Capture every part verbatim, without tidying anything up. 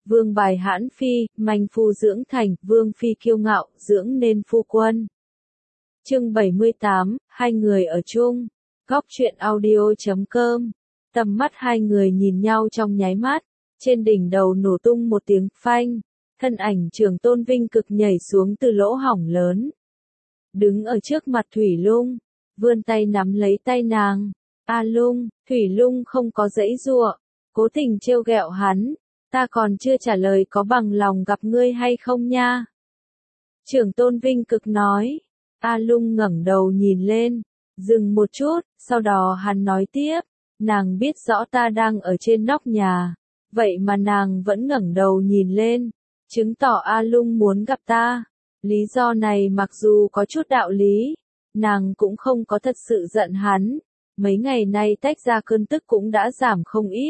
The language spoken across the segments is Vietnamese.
Vương bài hãn phi, manh phu dưỡng thành, vương phi kiêu ngạo, dưỡng nên phu quân. Chương bảy mươi tám, hai người ở chung. Góc truyện audio chấm com. Tầm mắt hai người nhìn nhau trong nháy mắt, trên đỉnh đầu nổ tung một tiếng phanh, thân ảnh Trường Tôn Vinh Cực nhảy xuống từ lỗ hổng lớn. Đứng ở trước mặt Thủy Lung, vươn tay nắm lấy tay nàng. A Lung, Thủy Lung không có giãy giụa, cố tình trêu ghẹo hắn, ta còn chưa trả lời có bằng lòng gặp ngươi hay không nha. Trường Tôn Vinh Cực nói. A Lung ngẩng đầu nhìn lên, dừng một chút, sau đó hắn nói tiếp, nàng biết rõ ta đang ở trên nóc nhà, vậy mà nàng vẫn ngẩng đầu nhìn lên, chứng tỏ A Lung muốn gặp ta. Lý do này mặc dù có chút đạo lý, nàng cũng không có thật sự giận hắn, mấy ngày nay tách ra cơn tức cũng đã giảm không ít.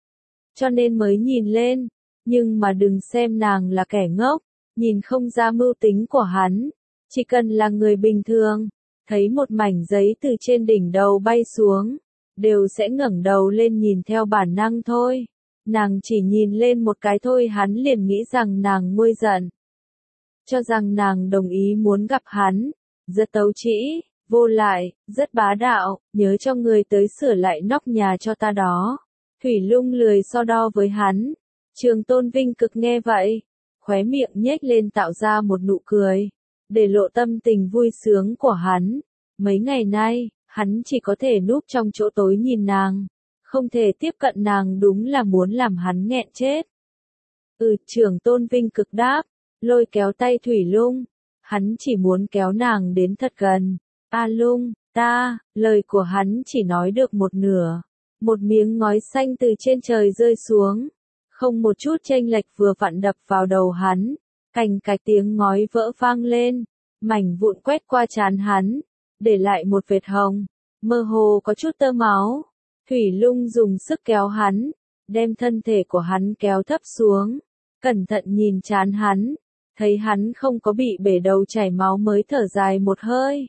Cho nên mới nhìn lên, nhưng mà đừng xem nàng là kẻ ngốc, nhìn không ra mưu tính của hắn, chỉ cần là người bình thường, thấy một mảnh giấy từ trên đỉnh đầu bay xuống, đều sẽ ngẩng đầu lên nhìn theo bản năng thôi. Nàng chỉ nhìn lên một cái thôi hắn liền nghĩ rằng nàng nguôi giận, cho rằng nàng đồng ý muốn gặp hắn, rất tấu trĩ, vô lại, rất bá đạo, nhớ cho người tới sửa lại nóc nhà cho ta đó. Thủy Lung lười so đo với hắn. Trường Tôn Vinh Cực nghe vậy, khóe miệng nhếch lên tạo ra một nụ cười, để lộ tâm tình vui sướng của hắn. Mấy ngày nay, hắn chỉ có thể núp trong chỗ tối nhìn nàng, không thể tiếp cận nàng, đúng là muốn làm hắn nghẹn chết. Ừ, Trường Tôn Vinh Cực đáp, lôi kéo tay Thủy Lung, hắn chỉ muốn kéo nàng đến thật gần. A Lung, ta, lời của hắn chỉ nói được một nửa. Một miếng ngói xanh từ trên trời rơi xuống, không một chút chênh lệch vừa vặn đập vào đầu hắn, cành cạch tiếng ngói vỡ vang lên, mảnh vụn quét qua trán hắn, để lại một vệt hồng, mơ hồ có chút tơ máu. Thủy Lung dùng sức kéo hắn, đem thân thể của hắn kéo thấp xuống, cẩn thận nhìn trán hắn, thấy hắn không có bị bể đầu chảy máu mới thở dài một hơi.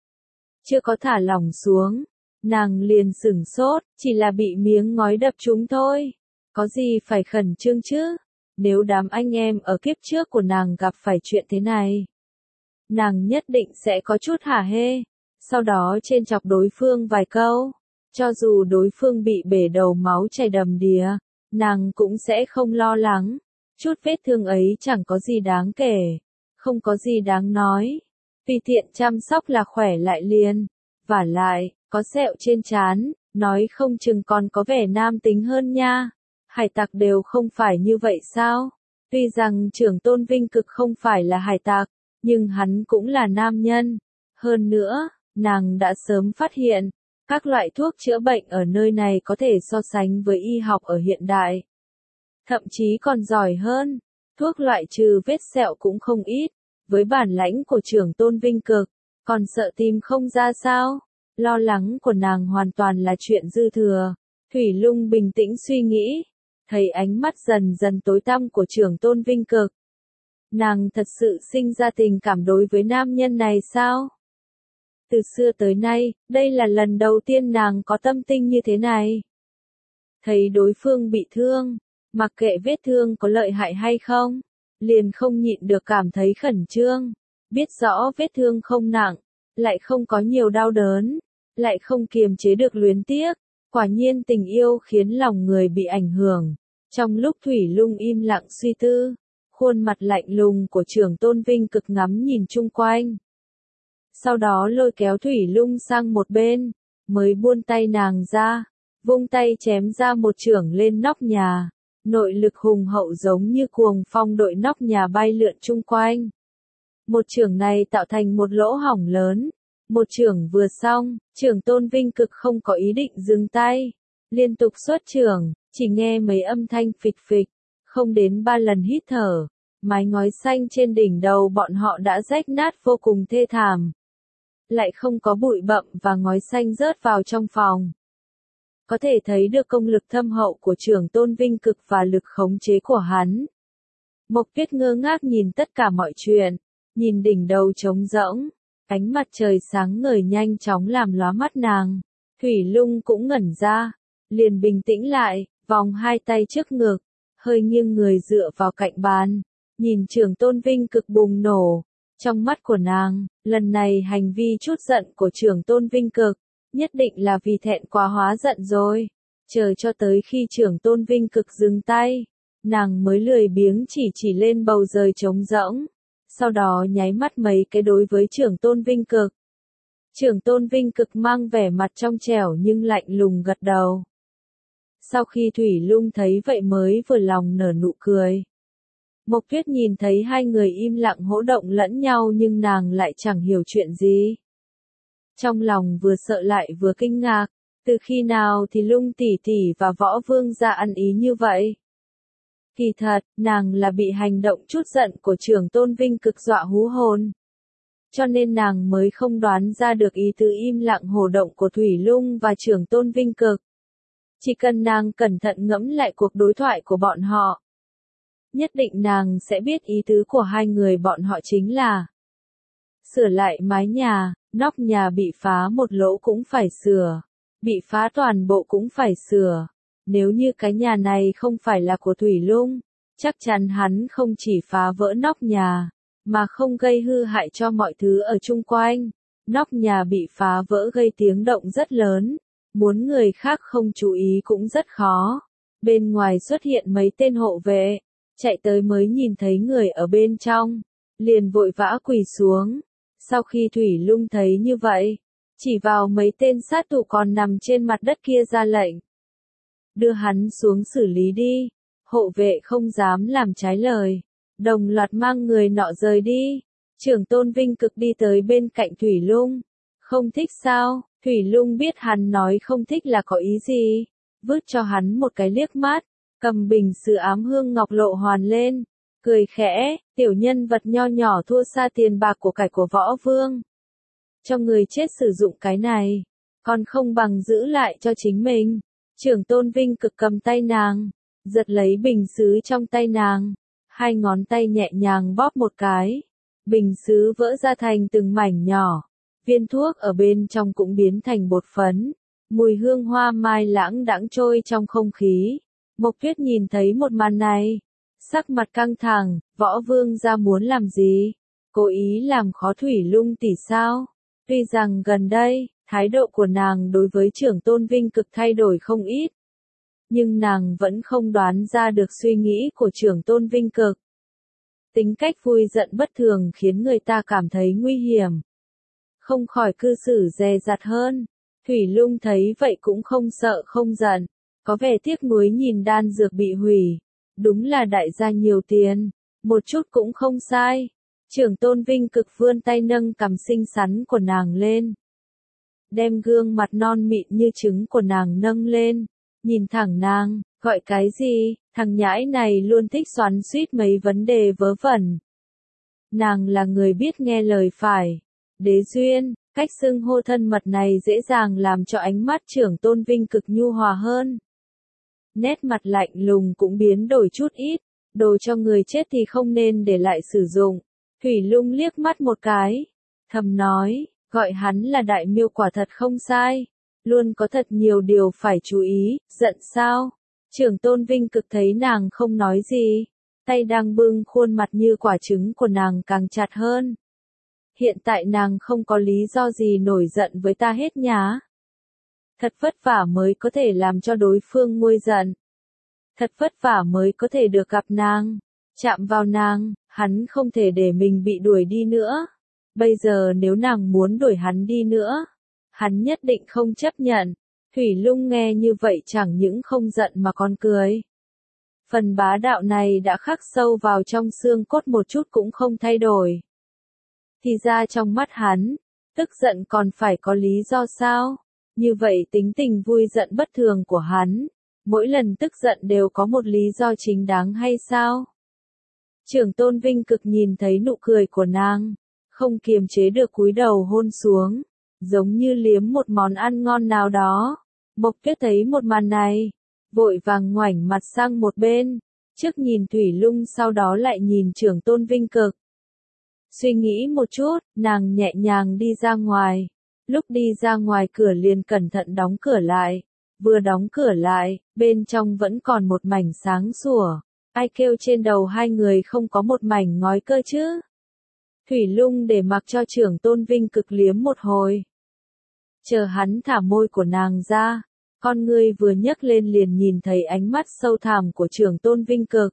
Chưa có thả lỏng xuống, nàng liền sửng sốt, chỉ là bị miếng ngói đập trúng thôi. Có gì phải khẩn trương chứ? Nếu đám anh em ở kiếp trước của nàng gặp phải chuyện thế này, nàng nhất định sẽ có chút hả hê, sau đó trêu chọc đối phương vài câu. Cho dù đối phương bị bể đầu máu chảy đầm đìa, nàng cũng sẽ không lo lắng. Chút vết thương ấy chẳng có gì đáng kể, không có gì đáng nói. Vì tiện chăm sóc là khỏe lại liền. Vả lại, có sẹo trên trán, nói không chừng còn có vẻ nam tính hơn nha. Hải tặc đều không phải như vậy sao? Tuy rằng Trường Tôn Vinh Cực không phải là hải tặc, nhưng hắn cũng là nam nhân. Hơn nữa, nàng đã sớm phát hiện, các loại thuốc chữa bệnh ở nơi này có thể so sánh với y học ở hiện đại. Thậm chí còn giỏi hơn, thuốc loại trừ vết sẹo cũng không ít. Với bản lãnh của Trường Tôn Vinh Cực, còn sợ tìm không ra sao? Lo lắng của nàng hoàn toàn là chuyện dư thừa. Thủy Lung bình tĩnh suy nghĩ, thấy ánh mắt dần dần tối tăm của Trường Tôn Vinh Cực. Nàng thật sự sinh ra tình cảm đối với nam nhân này sao? Từ xưa tới nay, đây là lần đầu tiên nàng có tâm tình như thế này. Thấy đối phương bị thương, mặc kệ vết thương có lợi hại hay không, liền không nhịn được cảm thấy khẩn trương. Biết rõ vết thương không nặng, lại không có nhiều đau đớn, lại không kiềm chế được luyến tiếc. Quả nhiên tình yêu khiến lòng người bị ảnh hưởng. Trong lúc Thủy Lung im lặng suy tư, khuôn mặt lạnh lùng của Trường Tôn Vinh Cực ngắm nhìn chung quanh. Sau đó lôi kéo Thủy Lung sang một bên, mới buông tay nàng ra, vung tay chém ra một chưởng lên nóc nhà. Nội lực hùng hậu giống như cuồng phong đội nóc nhà bay lượn chung quanh. Một chưởng này tạo thành một lỗ hổng lớn. Một chưởng vừa xong, Trường Tôn Vinh Cực không có ý định dừng tay. Liên tục xuất chưởng, chỉ nghe mấy âm thanh phịch phịch, không đến ba lần hít thở. Mái ngói xanh trên đỉnh đầu bọn họ đã rách nát vô cùng thê thảm. Lại không có bụi bặm và ngói xanh rớt vào trong phòng. Có thể thấy được công lực thâm hậu của Trường Tôn Vinh Cực và lực khống chế của hắn. Mộc Tuyết ngơ ngác nhìn tất cả mọi chuyện, nhìn đỉnh đầu trống rỗng, ánh mặt trời sáng ngời nhanh chóng làm lóa mắt nàng. Thủy Lung cũng ngẩn ra, liền bình tĩnh lại, vòng hai tay trước ngực, hơi nghiêng người dựa vào cạnh bàn, nhìn Trưởng Tôn Vinh Cực bùng nổ. Trong mắt của nàng, lần này hành vi chút giận của Trưởng Tôn Vinh Cực, nhất định là vì thẹn quá hóa giận rồi. Chờ cho tới khi Trưởng Tôn Vinh Cực dừng tay, nàng mới lười biếng chỉ chỉ lên bầu trời trống rỗng, sau đó nháy mắt mấy cái đối với Trưởng Tôn Vinh Cực. Trưởng Tôn Vinh Cực mang vẻ mặt trong trẻo nhưng lạnh lùng gật đầu. Sau khi Thủy Lung thấy vậy mới vừa lòng nở nụ cười. Mộc Tuyết nhìn thấy hai người im lặng hỗ động lẫn nhau nhưng nàng lại chẳng hiểu chuyện gì. Trong lòng vừa sợ lại vừa kinh ngạc, từ khi nào thì Lung tỷ tỷ và Võ Vương gia ăn ý như vậy? Kỳ thật, nàng là bị hành động chút giận của Trưởng Tôn Vinh Cực dọa hú hồn. Cho nên nàng mới không đoán ra được ý tứ im lặng hồ động của Thủy Lung và Trưởng Tôn Vinh Cực. Chỉ cần nàng cẩn thận ngẫm lại cuộc đối thoại của bọn họ, nhất định nàng sẽ biết ý tứ của hai người bọn họ chính là sửa lại mái nhà, nóc nhà bị phá một lỗ cũng phải sửa, bị phá toàn bộ cũng phải sửa. Nếu như cái nhà này không phải là của Thủy Lung, chắc chắn hắn không chỉ phá vỡ nóc nhà, mà không gây hư hại cho mọi thứ ở chung quanh. Nóc nhà bị phá vỡ gây tiếng động rất lớn, muốn người khác không chú ý cũng rất khó. Bên ngoài xuất hiện mấy tên hộ vệ, chạy tới mới nhìn thấy người ở bên trong, liền vội vã quỳ xuống. Sau khi Thủy Lung thấy như vậy, chỉ vào mấy tên sát thủ còn nằm trên mặt đất kia ra lệnh. Đưa hắn xuống xử lý đi. Hộ vệ không dám làm trái lời, đồng loạt mang người nọ rời đi. Trưởng Tôn Vinh Cực đi tới bên cạnh Thủy Lung. Không thích sao? Thủy Lung biết hắn nói không thích là có ý gì, vứt cho hắn một cái liếc mắt, cầm bình sứ ám hương ngọc lộ hoàn lên, cười khẽ, tiểu nhân vật nho nhỏ thua xa tiền bạc của cải của Võ Vương. Cho người chết sử dụng cái này, còn không bằng giữ lại cho chính mình. Trưởng Tôn Vinh Cực cầm tay nàng, giật lấy bình sứ trong tay nàng, hai ngón tay nhẹ nhàng bóp một cái, bình sứ vỡ ra thành từng mảnh nhỏ, viên thuốc ở bên trong cũng biến thành bột phấn, mùi hương hoa mai lãng đãng trôi trong không khí. Mộc Tuyết nhìn thấy một màn này, sắc mặt căng thẳng. Võ Vương gia muốn làm gì? Cố ý làm khó Thủy Lung tỷ sao? Tuy rằng gần đây, thái độ của nàng đối với Trưởng Tôn Vinh Cực thay đổi không ít, nhưng nàng vẫn không đoán ra được suy nghĩ của Trưởng Tôn Vinh Cực. Tính cách vui giận bất thường khiến người ta cảm thấy nguy hiểm, không khỏi cư xử dè dặt hơn. Thủy Lung thấy vậy cũng không sợ không giận, có vẻ tiếc nuối nhìn đan dược bị hủy. Đúng là đại gia nhiều tiền, một chút cũng không sai. Trưởng Tôn Vinh Cực vươn tay nâng cằm xinh xắn của nàng lên, đem gương mặt non mịn như trứng của nàng nâng lên, nhìn thẳng nàng, gọi cái gì, thằng nhãi này luôn thích xoắn xuýt mấy vấn đề vớ vẩn. Nàng là người biết nghe lời phải. Đế duyên, cách xưng hô thân mật này dễ dàng làm cho ánh mắt Trưởng Tôn Vinh Cực nhu hòa hơn. Nét mặt lạnh lùng cũng biến đổi chút ít, đồ cho người chết thì không nên để lại sử dụng. Thủy Lung liếc mắt một cái, thầm nói, gọi hắn là đại miêu quả thật không sai, luôn có thật nhiều điều phải chú ý. Giận sao? Trưởng Tôn Vinh Cực thấy nàng không nói gì, tay đang bưng khuôn mặt như quả trứng của nàng càng chặt hơn. Hiện tại nàng không có lý do gì nổi giận với ta hết nhá. Thật vất vả mới có thể làm cho đối phương nguôi giận. Thật vất vả mới có thể được gặp nàng, chạm vào nàng, hắn không thể để mình bị đuổi đi nữa. Bây giờ nếu nàng muốn đuổi hắn đi nữa, hắn nhất định không chấp nhận. Thủy Lung nghe như vậy chẳng những không giận mà còn cười. Phần bá đạo này đã khắc sâu vào trong xương cốt một chút cũng không thay đổi. Thì ra trong mắt hắn, tức giận còn phải có lý do sao? Như vậy tính tình vui giận bất thường của hắn, mỗi lần tức giận đều có một lý do chính đáng hay sao? Trưởng Tôn Vinh Cực nhìn thấy nụ cười của nàng, không kiềm chế được cúi đầu hôn xuống, giống như liếm một món ăn ngon nào đó. Mộc Tuyết thấy một màn này, vội vàng ngoảnh mặt sang một bên, trước nhìn Thủy Lung sau đó lại nhìn Trưởng Tôn Vinh Cực. Suy nghĩ một chút, nàng nhẹ nhàng đi ra ngoài. Lúc đi ra ngoài cửa liền cẩn thận đóng cửa lại. Vừa đóng cửa lại, bên trong vẫn còn một mảnh sáng sủa. Ai kêu trên đầu hai người không có một mảnh ngói cơ chứ? Thủy Lung để mặc cho Trưởng Tôn Vinh Cực liếm một hồi. Chờ hắn thả môi của nàng ra, con ngươi vừa nhấc lên liền nhìn thấy ánh mắt sâu thẳm của Trưởng Tôn Vinh Cực.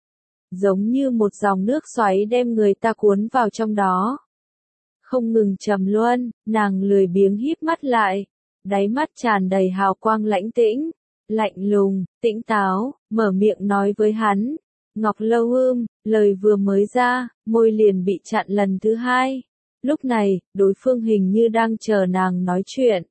Giống như một dòng nước xoáy đem người ta cuốn vào trong đó. Không ngừng trầm luân, nàng lười biếng híp mắt lại, đáy mắt tràn đầy hào quang lãnh tĩnh, lạnh lùng, tĩnh táo, mở miệng nói với hắn. Ngọc Lâu ưm, lời vừa mới ra, môi liền bị chặn lần thứ hai. Lúc này, đối phương hình như đang chờ nàng nói chuyện.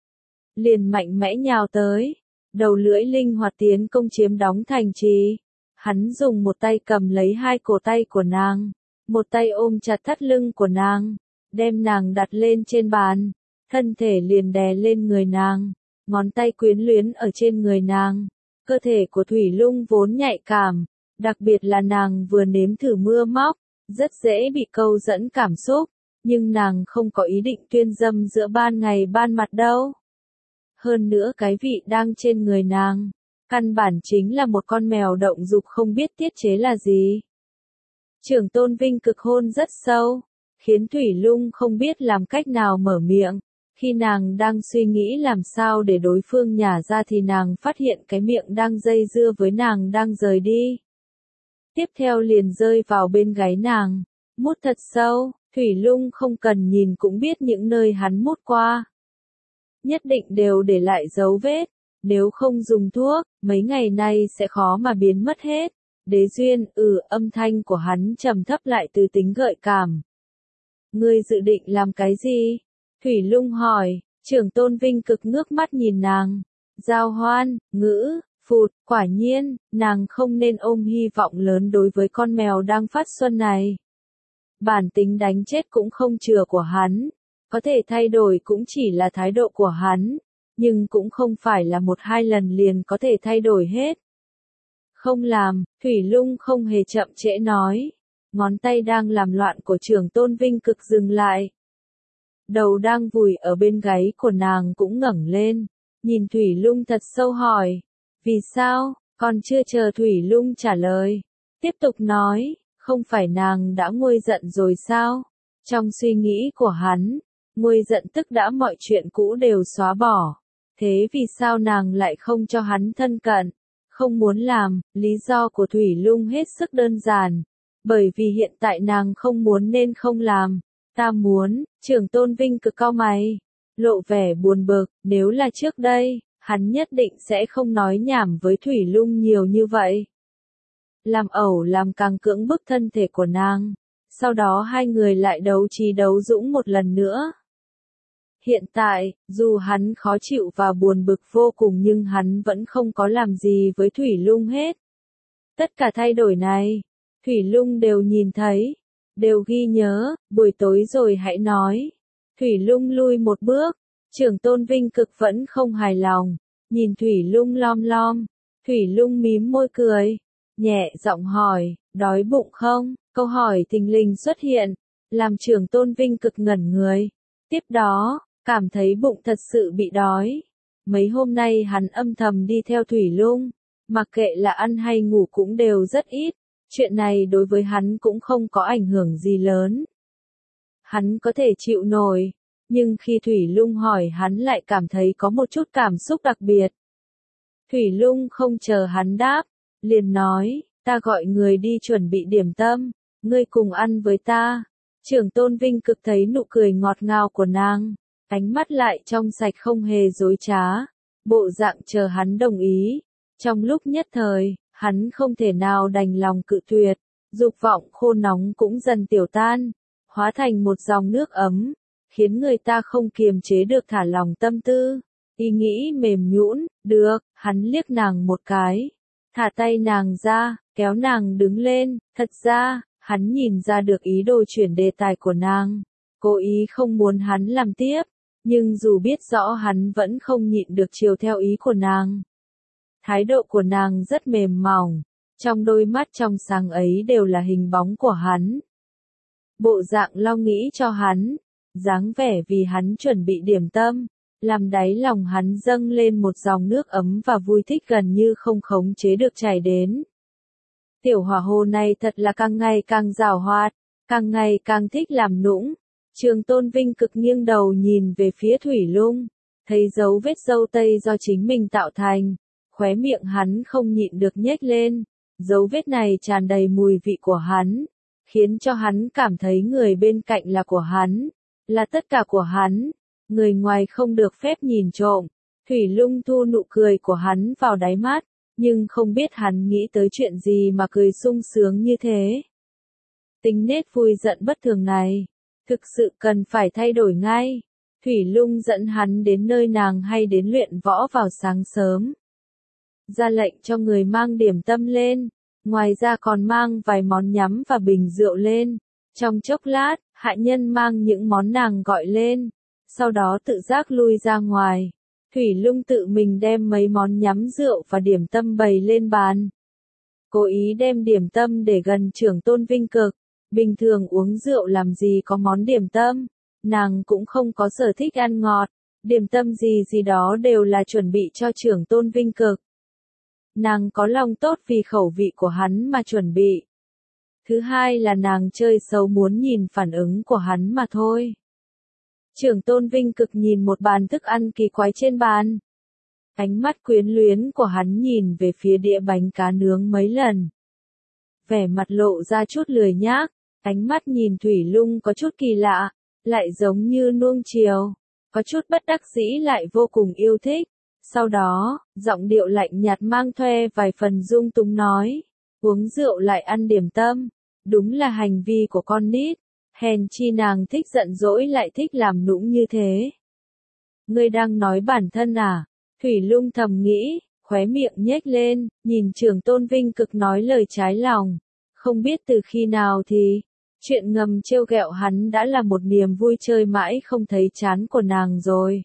Liền mạnh mẽ nhào tới, đầu lưỡi linh hoạt tiến công chiếm đóng thành trì. Hắn dùng một tay cầm lấy hai cổ tay của nàng, một tay ôm chặt thắt lưng của nàng, đem nàng đặt lên trên bàn, thân thể liền đè lên người nàng, ngón tay quyến luyến ở trên người nàng. Cơ thể của Thủy Lung vốn nhạy cảm, đặc biệt là nàng vừa nếm thử mưa móc, rất dễ bị câu dẫn cảm xúc, nhưng nàng không có ý định tuyên dâm giữa ban ngày ban mặt đâu. Hơn nữa cái vị đang trên người nàng, căn bản chính là một con mèo động dục không biết tiết chế là gì. Trưởng Tôn Vinh Cực hôn rất sâu, khiến Thủy Lung không biết làm cách nào mở miệng. Khi nàng đang suy nghĩ làm sao để đối phương nhả ra thì nàng phát hiện cái miệng đang dây dưa với nàng đang rời đi. Tiếp theo liền rơi vào bên gáy nàng, mút thật sâu, Thủy Lung không cần nhìn cũng biết những nơi hắn mút qua. Nhất định đều để lại dấu vết, nếu không dùng thuốc, mấy ngày nay sẽ khó mà biến mất hết. Đế duyên, ừ, âm thanh của hắn trầm thấp lại từ tính gợi cảm. Ngươi dự định làm cái gì? Thủy Lung hỏi. Trưởng Tôn Vinh Cực ngước mắt nhìn nàng. Giao hoan, ngữ, phụt, quả nhiên, nàng không nên ôm hy vọng lớn đối với con mèo đang phát xuân này. Bản tính đánh chết cũng không chừa của hắn, có thể thay đổi cũng chỉ là thái độ của hắn, nhưng cũng không phải là một hai lần liền có thể thay đổi hết. Không làm, Thủy Lung không hề chậm trễ nói. Ngón tay đang làm loạn của Trưởng Tôn Vinh Cực dừng lại. Đầu đang vùi ở bên gáy của nàng cũng ngẩng lên, nhìn Thủy Lung thật sâu hỏi. Vì sao? Còn chưa chờ Thủy Lung trả lời. Tiếp tục nói, không phải nàng đã nguôi giận rồi sao? Trong suy nghĩ của hắn, nguôi giận tức đã mọi chuyện cũ đều xóa bỏ. Thế vì sao nàng lại không cho hắn thân cận? Không muốn làm, lý do của Thủy Lung hết sức đơn giản. Bởi vì hiện tại nàng không muốn nên không làm. Ta muốn, Trưởng Tôn Vinh Cực cau mày, lộ vẻ buồn bực, nếu là trước đây, hắn nhất định sẽ không nói nhảm với Thủy Lung nhiều như vậy. Làm ẩu làm càng cưỡng bức thân thể của nàng, sau đó hai người lại đấu trí đấu dũng một lần nữa. Hiện tại, dù hắn khó chịu và buồn bực vô cùng nhưng hắn vẫn không có làm gì với Thủy Lung hết. Tất cả thay đổi này, Thủy Lung đều nhìn thấy, đều ghi nhớ, buổi tối rồi hãy nói. Thủy Lung lui một bước, Trưởng Tôn Vinh Cực vẫn không hài lòng, nhìn Thủy Lung lom lom. Thủy Lung mím môi cười, nhẹ giọng hỏi, đói bụng không? Câu hỏi thình lình xuất hiện, làm Trưởng Tôn Vinh Cực ngẩn người. Tiếp đó, cảm thấy bụng thật sự bị đói. Mấy hôm nay hắn âm thầm đi theo Thủy Lung, mặc kệ là ăn hay ngủ cũng đều rất ít. Chuyện này đối với hắn cũng không có ảnh hưởng gì lớn. Hắn có thể chịu nổi, nhưng khi Thủy Lung hỏi hắn lại cảm thấy có một chút cảm xúc đặc biệt. Thủy Lung không chờ hắn đáp, liền nói, ta gọi người đi chuẩn bị điểm tâm, ngươi cùng ăn với ta. Trưởng Tôn Vinh Cực thấy nụ cười ngọt ngào của nàng, ánh mắt lại trong sạch không hề dối trá, bộ dạng chờ hắn đồng ý. Trong lúc nhất thời, hắn không thể nào đành lòng cự tuyệt, dục vọng khô nóng cũng dần tiểu tan, hóa thành một dòng nước ấm, khiến người ta không kiềm chế được thả lòng tâm tư. Ý nghĩ mềm nhũn, được, hắn liếc nàng một cái, thả tay nàng ra, kéo nàng đứng lên. Thật ra, hắn nhìn ra được ý đồ chuyển đề tài của nàng, cố ý không muốn hắn làm tiếp, nhưng dù biết rõ hắn vẫn không nhịn được chiều theo ý của nàng. Thái độ của nàng rất mềm mỏng, trong đôi mắt trong sáng ấy đều là hình bóng của hắn. Bộ dạng lo nghĩ cho hắn, dáng vẻ vì hắn chuẩn bị điểm tâm, làm đáy lòng hắn dâng lên một dòng nước ấm và vui thích gần như không khống chế được chảy đến. Tiểu hỏa hồ này thật là càng ngày càng giàu hoạt, càng ngày càng thích làm nũng. Trường Tôn Vinh cực nghiêng đầu nhìn về phía Thủy Lung, thấy dấu vết râu tây do chính mình tạo thành, khóe miệng hắn không nhịn được nhếch lên, dấu vết này tràn đầy mùi vị của hắn, khiến cho hắn cảm thấy người bên cạnh là của hắn, là tất cả của hắn, người ngoài không được phép nhìn trộm. Thủy Lung thu nụ cười của hắn vào đáy mắt, nhưng không biết hắn nghĩ tới chuyện gì mà cười sung sướng như thế. Tính nết vui giận bất thường này, thực sự cần phải thay đổi ngay. Thủy Lung dẫn hắn đến nơi nàng hay đến luyện võ vào sáng sớm. Ra lệnh cho người mang điểm tâm lên, ngoài ra còn mang vài món nhắm và bình rượu lên. Trong chốc lát, hạ nhân mang những món nàng gọi lên, sau đó tự giác lui ra ngoài. Thủy Lung tự mình đem mấy món nhắm rượu và điểm tâm bày lên bàn. Cố ý đem điểm tâm để gần Trưởng Tôn Vinh Cực. Bình thường uống rượu làm gì có món điểm tâm, nàng cũng không có sở thích ăn ngọt, điểm tâm gì gì đó đều là chuẩn bị cho Trưởng Tôn Vinh Cực. Nàng có lòng tốt vì khẩu vị của hắn mà chuẩn bị. Thứ hai là nàng chơi xấu muốn nhìn phản ứng của hắn mà thôi. Trưởng Tôn Vinh Cực nhìn một bàn thức ăn kỳ quái trên bàn. Ánh mắt quyến luyến của hắn nhìn về phía đĩa bánh cá nướng mấy lần. Vẻ mặt lộ ra chút lười nhác, ánh mắt nhìn Thủy Lung có chút kỳ lạ, lại giống như nuông chiều, có chút bất đắc dĩ lại vô cùng yêu thích. Sau đó, giọng điệu lạnh nhạt mang thuê vài phần dung túng nói, uống rượu lại ăn điểm tâm, đúng là hành vi của con nít. Hèn chi nàng thích giận dỗi lại thích làm nũng như thế. Ngươi đang nói bản thân à? Thủy Lung thầm nghĩ, khóe miệng nhếch lên, nhìn Trưởng Tôn Vinh Cực nói lời trái lòng. Không biết từ khi nào thì, chuyện ngầm trêu ghẹo hắn đã là một niềm vui chơi mãi không thấy chán của nàng rồi.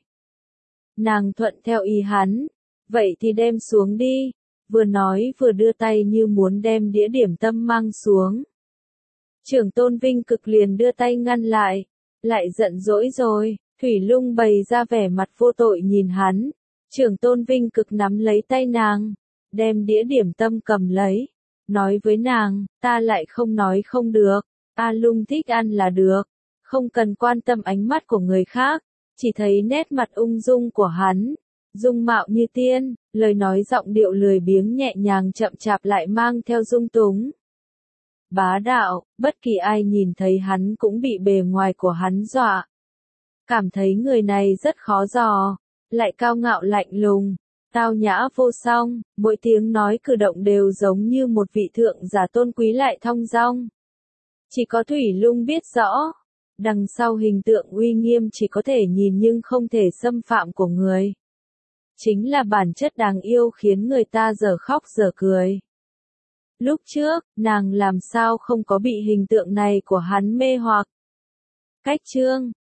Nàng thuận theo ý hắn, vậy thì đem xuống đi, vừa nói vừa đưa tay như muốn đem đĩa điểm tâm mang xuống. Trưởng Tôn Vinh Cực liền đưa tay ngăn lại, lại giận dỗi rồi. Thủy Lung bày ra vẻ mặt vô tội nhìn hắn. Trưởng Tôn Vinh Cực nắm lấy tay nàng, đem đĩa điểm tâm cầm lấy, nói với nàng, ta lại không nói không được, A Lung thích ăn là được, không cần quan tâm ánh mắt của người khác, chỉ thấy nét mặt ung dung của hắn, dung mạo như tiên, lời nói giọng điệu lười biếng nhẹ nhàng chậm chạp lại mang theo dung túng. Bá đạo, bất kỳ ai nhìn thấy hắn cũng bị bề ngoài của hắn dọa. Cảm thấy người này rất khó dò, lại cao ngạo lạnh lùng, tao nhã vô song, mỗi tiếng nói cử động đều giống như một vị thượng giả tôn quý lại thong dong. Chỉ có Thủy Lung biết rõ, đằng sau hình tượng uy nghiêm chỉ có thể nhìn nhưng không thể xâm phạm của người. Chính là bản chất đáng yêu khiến người ta dở khóc dở cười. Lúc trước, nàng làm sao không có bị hình tượng này của hắn mê hoặc. Cách chương